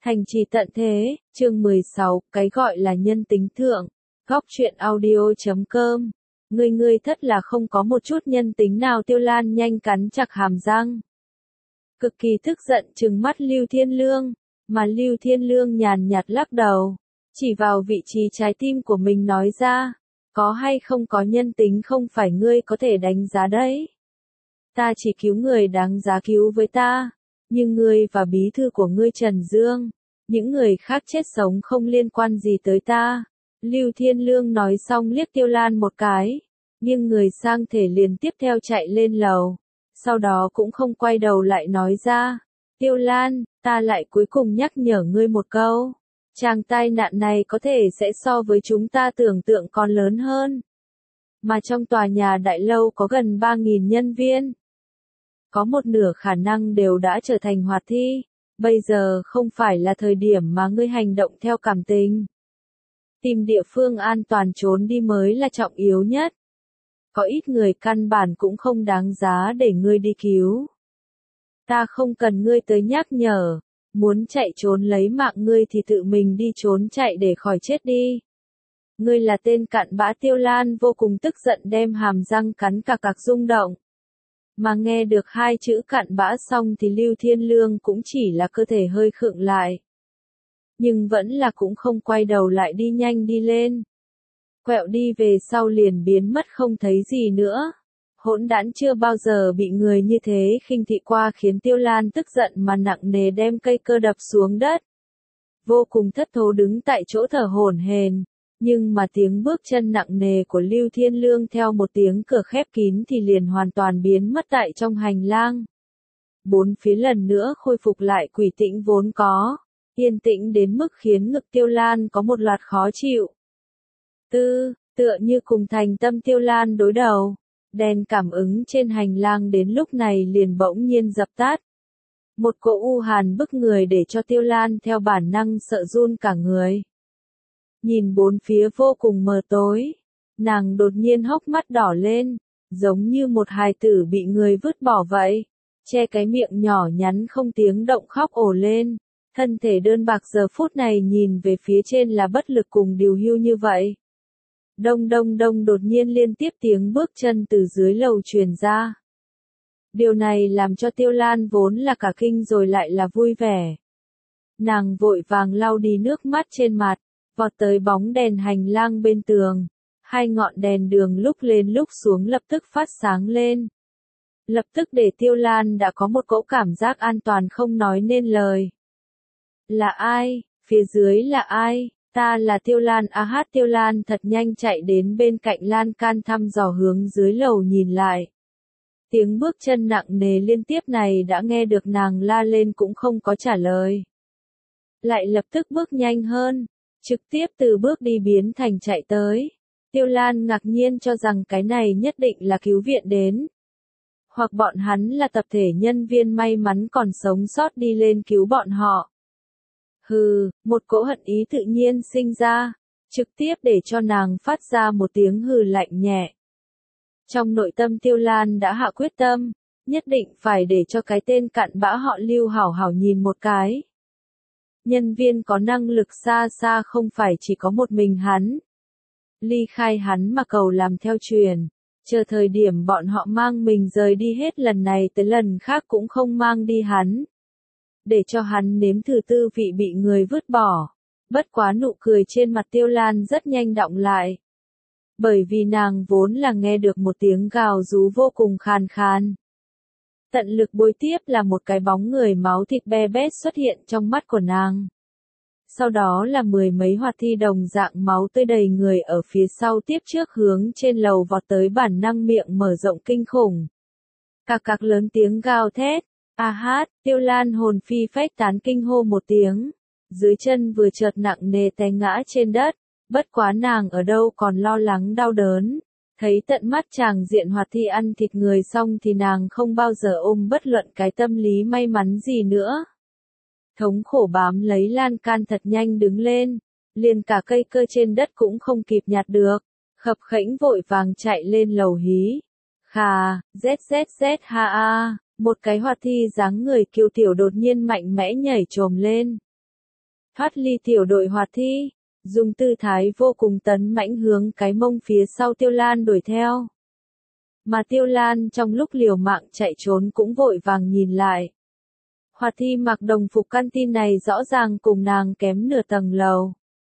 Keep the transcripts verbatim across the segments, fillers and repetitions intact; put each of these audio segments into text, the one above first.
Thành trì tận thế, chương mười sáu, cái gọi là nhân tính thượng. Góc truyện audio chấm com. Ngươi ngươi thất là không có một chút nhân tính nào. Tiêu Lan nhanh cắn chặt hàm răng. Cực kỳ tức giận trừng mắt Lưu Thiên Lương, mà Lưu Thiên Lương nhàn nhạt lắc đầu, chỉ vào vị trí trái tim của mình nói ra, có hay không có nhân tính không phải ngươi có thể đánh giá đấy. Ta chỉ cứu người đáng giá cứu với ta. Nhưng ngươi và bí thư của ngươi Trần Dương, những người khác chết sống không liên quan gì tới ta. Lưu Thiên Lương nói xong liếc Tiêu Lan một cái, nhưng người sang thể liền tiếp theo chạy lên lầu. Sau đó cũng không quay đầu lại nói ra, Tiêu Lan, ta lại cuối cùng nhắc nhở ngươi một câu. Chàng tai nạn này có thể sẽ so với chúng ta tưởng tượng còn lớn hơn. Mà trong tòa nhà đại lâu có gần ba nghìn nhân viên. Có một nửa khả năng đều đã trở thành hoạt thi, bây giờ không phải là thời điểm mà ngươi hành động theo cảm tình. Tìm địa phương an toàn trốn đi mới là trọng yếu nhất. Có ít người căn bản cũng không đáng giá để ngươi đi cứu. Ta không cần ngươi tới nhắc nhở, muốn chạy trốn lấy mạng ngươi thì tự mình đi trốn chạy để khỏi chết đi. Ngươi là tên cặn bã. Tiêu Lan vô cùng tức giận đem hàm răng cắn cạc cạc rung động. Mà nghe được hai chữ cặn bã xong thì Lưu Thiên Lương cũng chỉ là cơ thể hơi khựng lại. Nhưng vẫn là cũng không quay đầu lại đi nhanh đi lên. Quẹo đi về sau liền biến mất không thấy gì nữa. Hỗn đản chưa bao giờ bị người như thế khinh thị qua, khiến Tiêu Lan tức giận mà nặng nề đem cây cơ đập xuống đất. Vô cùng thất thố đứng tại chỗ thở hổn hển. Nhưng mà tiếng bước chân nặng nề của Lưu Thiên Lương theo một tiếng cửa khép kín thì liền hoàn toàn biến mất tại trong hành lang. Bốn phía lần nữa khôi phục lại quỷ tĩnh vốn có, yên tĩnh đến mức khiến ngực Tiêu Lan có một loạt khó chịu. Tư, tựa như cùng thành tâm Tiêu Lan đối đầu, đèn cảm ứng trên hành lang đến lúc này liền bỗng nhiên dập tắt. Một cỗ u hàn bức người để cho Tiêu Lan theo bản năng sợ run cả người. Nhìn bốn phía vô cùng mờ tối, nàng đột nhiên hốc mắt đỏ lên, giống như một hài tử bị người vứt bỏ vậy, che cái miệng nhỏ nhắn không tiếng động khóc ồ lên, thân thể đơn bạc giờ phút này nhìn về phía trên là bất lực cùng điều hưu như vậy. Đông đông đông, đột nhiên liên tiếp tiếng bước chân từ dưới lầu truyền ra. Điều này làm cho Tiêu Lan vốn là cả kinh rồi lại là vui vẻ. Nàng vội vàng lau đi nước mắt trên mặt, vọt tới bóng đèn hành lang bên tường. Hai ngọn đèn đường lúc lên lúc xuống lập tức phát sáng lên. Lập tức để Tiêu Lan đã có một cỗ cảm giác an toàn không nói nên lời. Là ai? Phía dưới là ai? Ta là Tiêu Lan. A hát. Tiêu Lan thật nhanh chạy đến bên cạnh lan can thăm dò hướng dưới lầu nhìn lại. Tiếng bước chân nặng nề liên tiếp này đã nghe được nàng la lên cũng không có trả lời. Lại lập tức bước nhanh hơn. Trực tiếp từ bước đi biến thành chạy tới. Tiêu Lan ngạc nhiên cho rằng cái này nhất định là cứu viện đến. Hoặc bọn hắn là tập thể nhân viên may mắn còn sống sót đi lên cứu bọn họ. Hừ, một cỗ hận ý tự nhiên sinh ra, trực tiếp để cho nàng phát ra một tiếng hừ lạnh nhẹ. Trong nội tâm Tiêu Lan đã hạ quyết tâm, nhất định phải để cho cái tên cặn bã họ Lưu hảo hảo nhìn một cái. Nhân viên có năng lực xa xa không phải chỉ có một mình hắn. Ly khai hắn mà cầu làm theo truyền, chờ thời điểm bọn họ mang mình rời đi hết lần này tới lần khác cũng không mang đi hắn. Để cho hắn nếm thử tư vị bị người vứt bỏ. Bất quá nụ cười trên mặt Tiêu Lan rất nhanh đọng lại. Bởi vì nàng vốn là nghe được một tiếng gào rú vô cùng khàn khàn. Tận lực bối tiếp là một cái bóng người máu thịt be bét xuất hiện trong mắt của nàng. Sau đó là mười mấy hoạt thi đồng dạng máu tươi đầy người ở phía sau tiếp trước hướng trên lầu vọt tới, bản năng miệng mở rộng kinh khủng. Cạc cạc lớn tiếng gào thét. A hát. Tiêu Lan hồn phi phách tán kinh hô một tiếng. Dưới chân vừa chợt nặng nề té ngã trên đất. Bất quá nàng ở đâu còn lo lắng đau đớn. Thấy tận mắt chàng diện hoạt thi ăn thịt người xong thì nàng không bao giờ ôm bất luận cái tâm lý may mắn gì nữa. Thống khổ bám lấy lan can thật nhanh đứng lên, liền cả cây cơ trên đất cũng không kịp nhặt được, khập khễnh vội vàng chạy lên lầu hí. Khà, zzz ha a, một cái hoạt thi dáng người kiêu tiểu đột nhiên mạnh mẽ nhảy trồm lên. thoát ly tiểu đội Hoạt Thi, dùng tư thái vô cùng tấn mãnh hướng cái mông phía sau Tiêu Lan đuổi theo. Mà Tiêu Lan trong lúc liều mạng chạy trốn cũng vội vàng nhìn lại. Hoạt Thi mặc đồng phục canteen này rõ ràng cùng nàng kém nửa tầng lầu.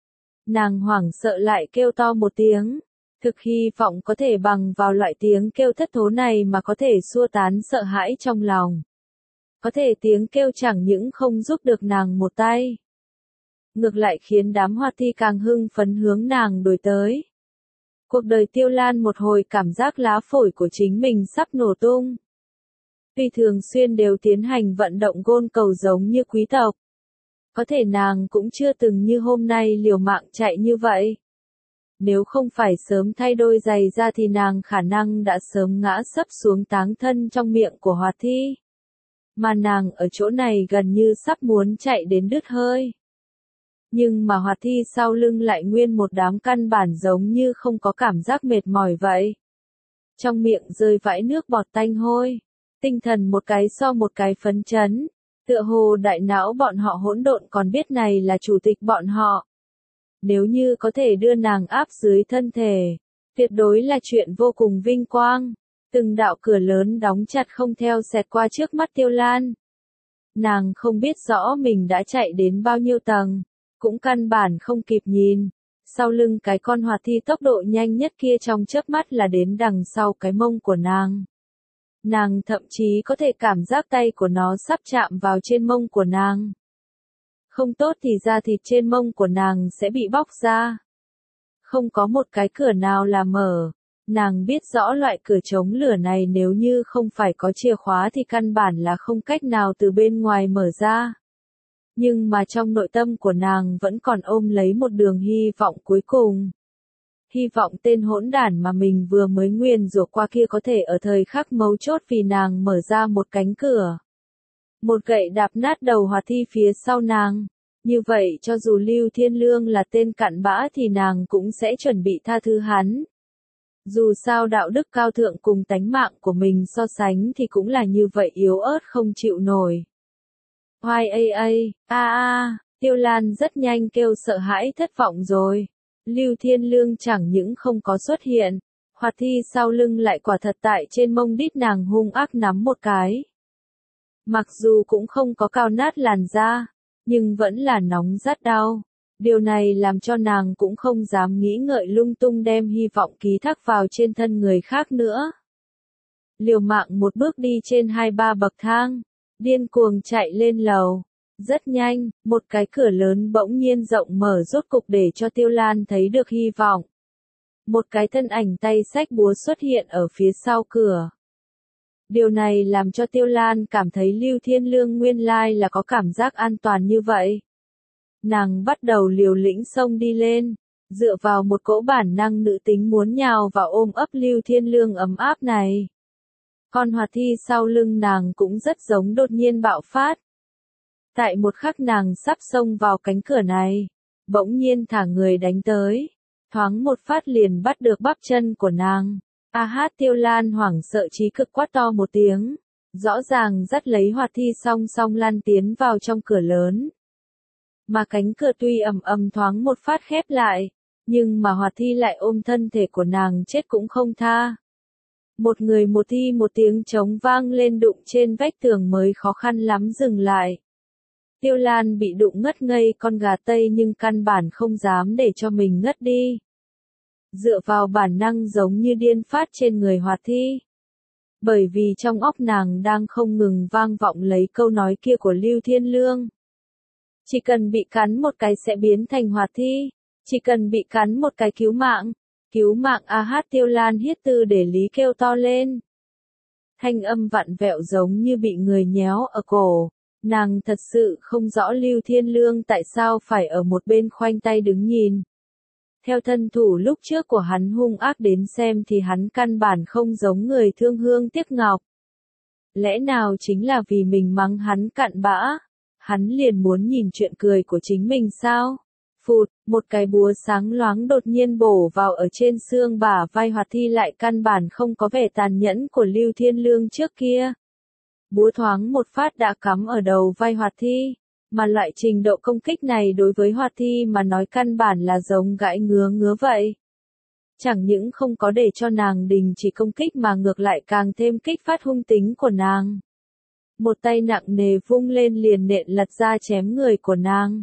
Nàng hoảng sợ lại kêu to một tiếng, thực hy vọng có thể bằng vào loại tiếng kêu thất thố này mà có thể xua tán sợ hãi trong lòng. Có thể tiếng kêu chẳng những không giúp được nàng một tay, ngược lại khiến đám Hoạt Thi càng hưng phấn hướng nàng đuổi tới. Cuộc đời Tiêu Lan một hồi cảm giác lá phổi của chính mình sắp nổ tung. Tuy thường xuyên đều tiến hành vận động gôn cầu giống như quý tộc, có thể nàng cũng chưa từng như hôm nay liều mạng chạy như vậy. Nếu không phải sớm thay đôi giày ra thì nàng khả năng đã sớm ngã sấp xuống táng thân trong miệng của Hoạt Thi. Mà nàng ở chỗ này gần như sắp muốn chạy đến đứt hơi. Nhưng mà Hoạt Thi sau lưng lại nguyên một đám căn bản giống như không có cảm giác mệt mỏi vậy. Trong miệng rơi vãi nước bọt tanh hôi, tinh thần một cái so một cái phấn chấn, tựa hồ đại não bọn họ hỗn độn còn biết này là chủ tịch bọn họ. Nếu như có thể đưa nàng áp dưới thân thể, tuyệt đối là chuyện vô cùng vinh quang. Từng đạo cửa lớn đóng chặt không theo xẹt qua trước mắt Tiêu Lan. Nàng không biết rõ mình đã chạy đến bao nhiêu tầng, cũng căn bản không kịp nhìn. Sau lưng cái con Hoạt Thi tốc độ nhanh nhất kia trong chớp mắt là đến đằng sau cái mông của nàng. Nàng thậm chí có thể cảm giác tay của nó sắp chạm vào trên mông của nàng. Không tốt thì da thịt trên mông của nàng sẽ bị bóc ra. Không có một cái cửa nào là mở. Nàng biết rõ loại cửa chống lửa này nếu như không phải có chìa khóa thì căn bản là không cách nào từ bên ngoài mở ra. Nhưng mà trong nội tâm của nàng vẫn còn ôm lấy một đường hy vọng cuối cùng. Hy vọng tên hỗn đản mà mình vừa mới nguyền rủa qua kia có thể ở thời khắc mấu chốt vì nàng mở ra một cánh cửa. Một gậy đạp nát đầu Hoạt Thi phía sau nàng. Như vậy cho dù Lưu Thiên Lương là tên cặn bã thì nàng cũng sẽ chuẩn bị tha thứ hắn. Dù sao đạo đức cao thượng cùng tánh mạng của mình so sánh thì cũng là như vậy yếu ớt không chịu nổi. Hoài a a, a a, Tiêu Lan rất nhanh kêu sợ hãi thất vọng rồi. Lưu Thiên Lương chẳng những không có xuất hiện, Hoạt Thi sau lưng lại quả thật tại trên mông đít nàng hung ác nắm một cái. Mặc dù cũng không có cào nát làn da, nhưng vẫn là nóng rát đau. Điều này làm cho nàng cũng không dám nghĩ ngợi lung tung đem hy vọng ký thác vào trên thân người khác nữa. Liều mạng một bước đi trên hai ba bậc thang, điên cuồng chạy lên lầu. Rất nhanh, một cái cửa lớn bỗng nhiên rộng mở rốt cục để cho Tiêu Lan thấy được hy vọng. Một cái thân ảnh tay xách búa xuất hiện ở phía sau cửa. Điều này làm cho Tiêu Lan cảm thấy Lưu Thiên Lương nguyên lai là có cảm giác an toàn như vậy. Nàng bắt đầu liều lĩnh xông đi lên, dựa vào một cỗ bản năng nữ tính muốn nhào vào ôm ấp Lưu Thiên Lương ấm áp này. Con Hoạt Thi sau lưng nàng cũng rất giống đột nhiên bạo phát. Tại một khắc nàng sắp xông vào cánh cửa này, bỗng nhiên thả người đánh tới, thoáng một phát liền bắt được bắp chân của nàng. A hát Tiêu Lan hoảng sợ chí cực quát to một tiếng, rõ ràng dắt lấy Hoạt Thi song song lăn tiến vào trong cửa lớn. Mà cánh cửa tuy ầm ầm thoáng một phát khép lại, nhưng mà Hoạt Thi lại ôm thân thể của nàng chết cũng không tha. Một người một thi một tiếng trống vang lên đụng trên vách tường mới khó khăn lắm dừng lại. Tiêu Lan bị đụng ngất ngây con gà Tây nhưng căn bản không dám để cho mình ngất đi. Dựa vào bản năng giống như điên phát trên người Hoạt Thi. Bởi vì trong óc nàng đang không ngừng vang vọng lấy câu nói kia của Lưu Thiên Lương. Chỉ cần bị cắn một cái sẽ biến thành Hoạt Thi. Chỉ cần bị cắn một cái cứu mạng. Cứu mạng a hát Tiêu Lan hiết tư để lý kêu to lên. Thanh âm vặn vẹo giống như bị người nhéo ở cổ. Nàng thật sự không rõ Lưu Thiên Lương tại sao phải ở một bên khoanh tay đứng nhìn. Theo thân thủ lúc trước của hắn hung ác đến xem thì hắn căn bản không giống người thương hương tiếc ngọc. Lẽ nào chính là vì mình mắng hắn cặn bã? Hắn liền muốn nhìn chuyện cười của chính mình sao? Phụt, một cái búa sáng loáng đột nhiên bổ vào ở trên xương bả vai Hoạt Thi lại căn bản không có vẻ tàn nhẫn của Lưu Thiên Lương trước kia. Búa thoáng một phát đã cắm ở đầu vai Hoạt Thi. Mà loại trình độ công kích này đối với Hoạt Thi mà nói căn bản là giống gãi ngứa ngứa vậy. Chẳng những không có để cho nàng đình chỉ công kích mà ngược lại càng thêm kích phát hung tính của nàng. Một tay nặng nề vung lên liền nện lật ra chém người của nàng.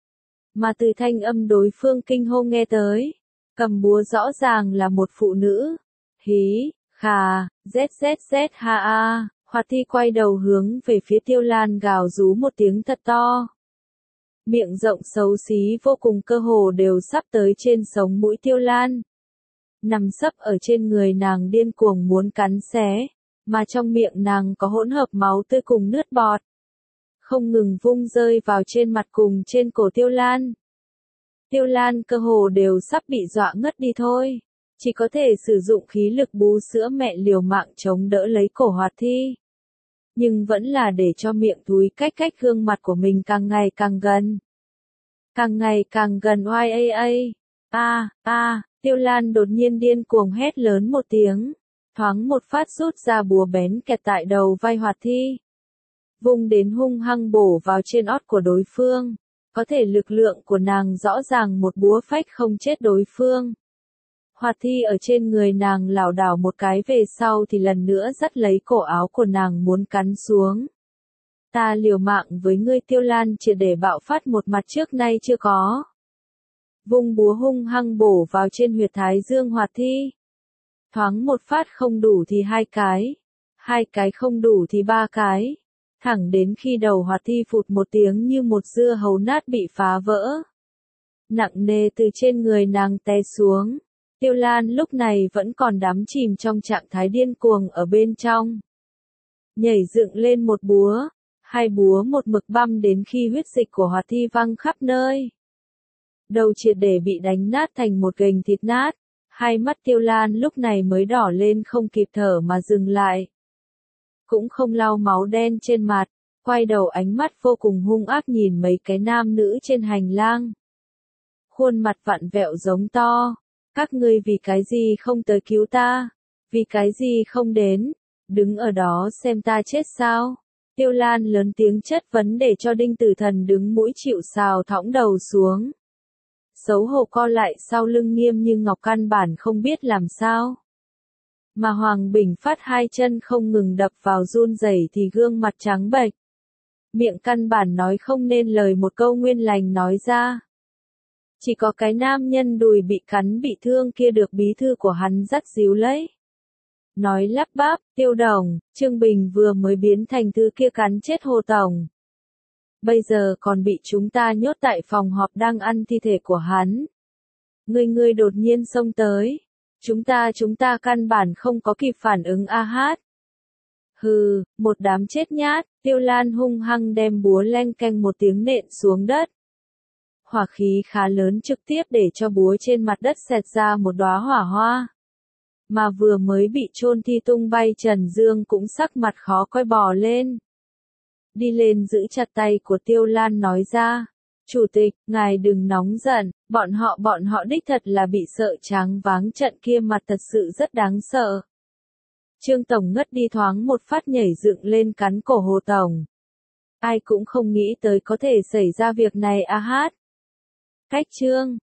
Mà từ thanh âm đối phương kinh hô nghe tới, cầm búa rõ ràng là một phụ nữ. Hí, khà, zzz ha a, Hoạt Thi quay đầu hướng về phía Tiêu Lan gào rú một tiếng thật to. Miệng rộng xấu xí vô cùng cơ hồ đều sắp tới trên sống mũi Tiêu Lan. Nằm sấp ở trên người nàng điên cuồng muốn cắn xé, mà trong miệng nàng có hỗn hợp máu tươi cùng nước bọt. Không ngừng vung rơi vào trên mặt cùng trên cổ Tiêu Lan. Tiêu Lan cơ hồ đều sắp bị dọa ngất đi thôi. Chỉ có thể sử dụng khí lực bú sữa mẹ liều mạng chống đỡ lấy cổ Hoạt Thi. Nhưng vẫn là để cho miệng túi cách cách gương mặt của mình càng ngày càng gần. Càng ngày càng gần oai a a. A, a, Tiêu Lan đột nhiên điên cuồng hét lớn một tiếng. Thoáng một phát rút ra búa bén kẹt tại đầu vai Hoạt Thi. Vung đến hung hăng bổ vào trên ót của đối phương. Có thể lực lượng của nàng rõ ràng một búa phách không chết đối phương. Hoạt Thi ở trên người nàng lảo đảo một cái về sau thì lần nữa dắt lấy cổ áo của nàng muốn cắn xuống. Ta liều mạng với ngươi. Tiêu Lan triệt để bạo phát một mặt trước nay chưa có. Vung búa hung hăng bổ vào trên huyệt thái dương Hoạt Thi. Thoáng một phát không đủ thì hai cái. Hai cái không đủ thì ba cái. Thẳng đến khi đầu Hoạt Thi phụt một tiếng như một dưa hấu nát bị phá vỡ. Nặng nề từ trên người nàng té xuống. Tiêu Lan lúc này vẫn còn đắm chìm trong trạng thái điên cuồng ở bên trong. Nhảy dựng lên một búa, hai búa một mực băm đến khi huyết dịch của Hoạt Thi văng khắp nơi. Đầu triệt để bị đánh nát thành một gành thịt nát, hai mắt Tiêu Lan lúc này mới đỏ lên không kịp thở mà dừng lại. Cũng không lau máu đen trên mặt, quay đầu ánh mắt vô cùng hung ác nhìn mấy cái nam nữ trên hành lang. Khuôn mặt vặn vẹo giống to. Các ngươi vì cái gì không tới cứu ta? Vì cái gì không đến? Đứng ở đó xem ta chết sao? Tiêu Lan lớn tiếng chất vấn để cho Đinh Tử Thần đứng mũi chịu sào thõng đầu xuống. Xấu hổ co lại sau lưng Nghiêm Như Ngọc căn bản không biết làm sao. Mà Hoàng Bình Phát hai chân không ngừng đập vào run rẩy thì gương mặt trắng bệch. Miệng căn bản nói không nên lời một câu nguyên lành nói ra. Chỉ có cái nam nhân đùi bị cắn bị thương kia được bí thư của hắn dắt díu lấy. Nói lắp bắp, Tiêu Đồng, Trương Bình vừa mới biến thành thứ kia cắn chết Hồ Tổng. Bây giờ còn bị chúng ta nhốt tại phòng họp đang ăn thi thể của hắn. Người người đột nhiên xông tới. Chúng ta chúng ta căn bản không có kịp phản ứng a hát. Hừ, một đám chết nhát, Tiêu Lan hung hăng đem búa leng keng một tiếng nện xuống đất. Hỏa khí khá lớn trực tiếp để cho búa trên mặt đất xẹt ra một đóa hỏa hoa. Mà vừa mới bị chôn thi tung bay Trần Dương cũng sắc mặt khó coi bò lên. Đi lên giữ chặt tay của Tiêu Lan nói ra. Chủ tịch, ngài đừng nóng giận, bọn họ bọn họ đích thật là bị sợ choáng váng trận kia mặt thật sự rất đáng sợ. Trương Tổng ngất đi thoáng một phát nhảy dựng lên cắn cổ Hồ Tổng. Ai cũng không nghĩ tới có thể xảy ra việc này a hát. Cách Trương,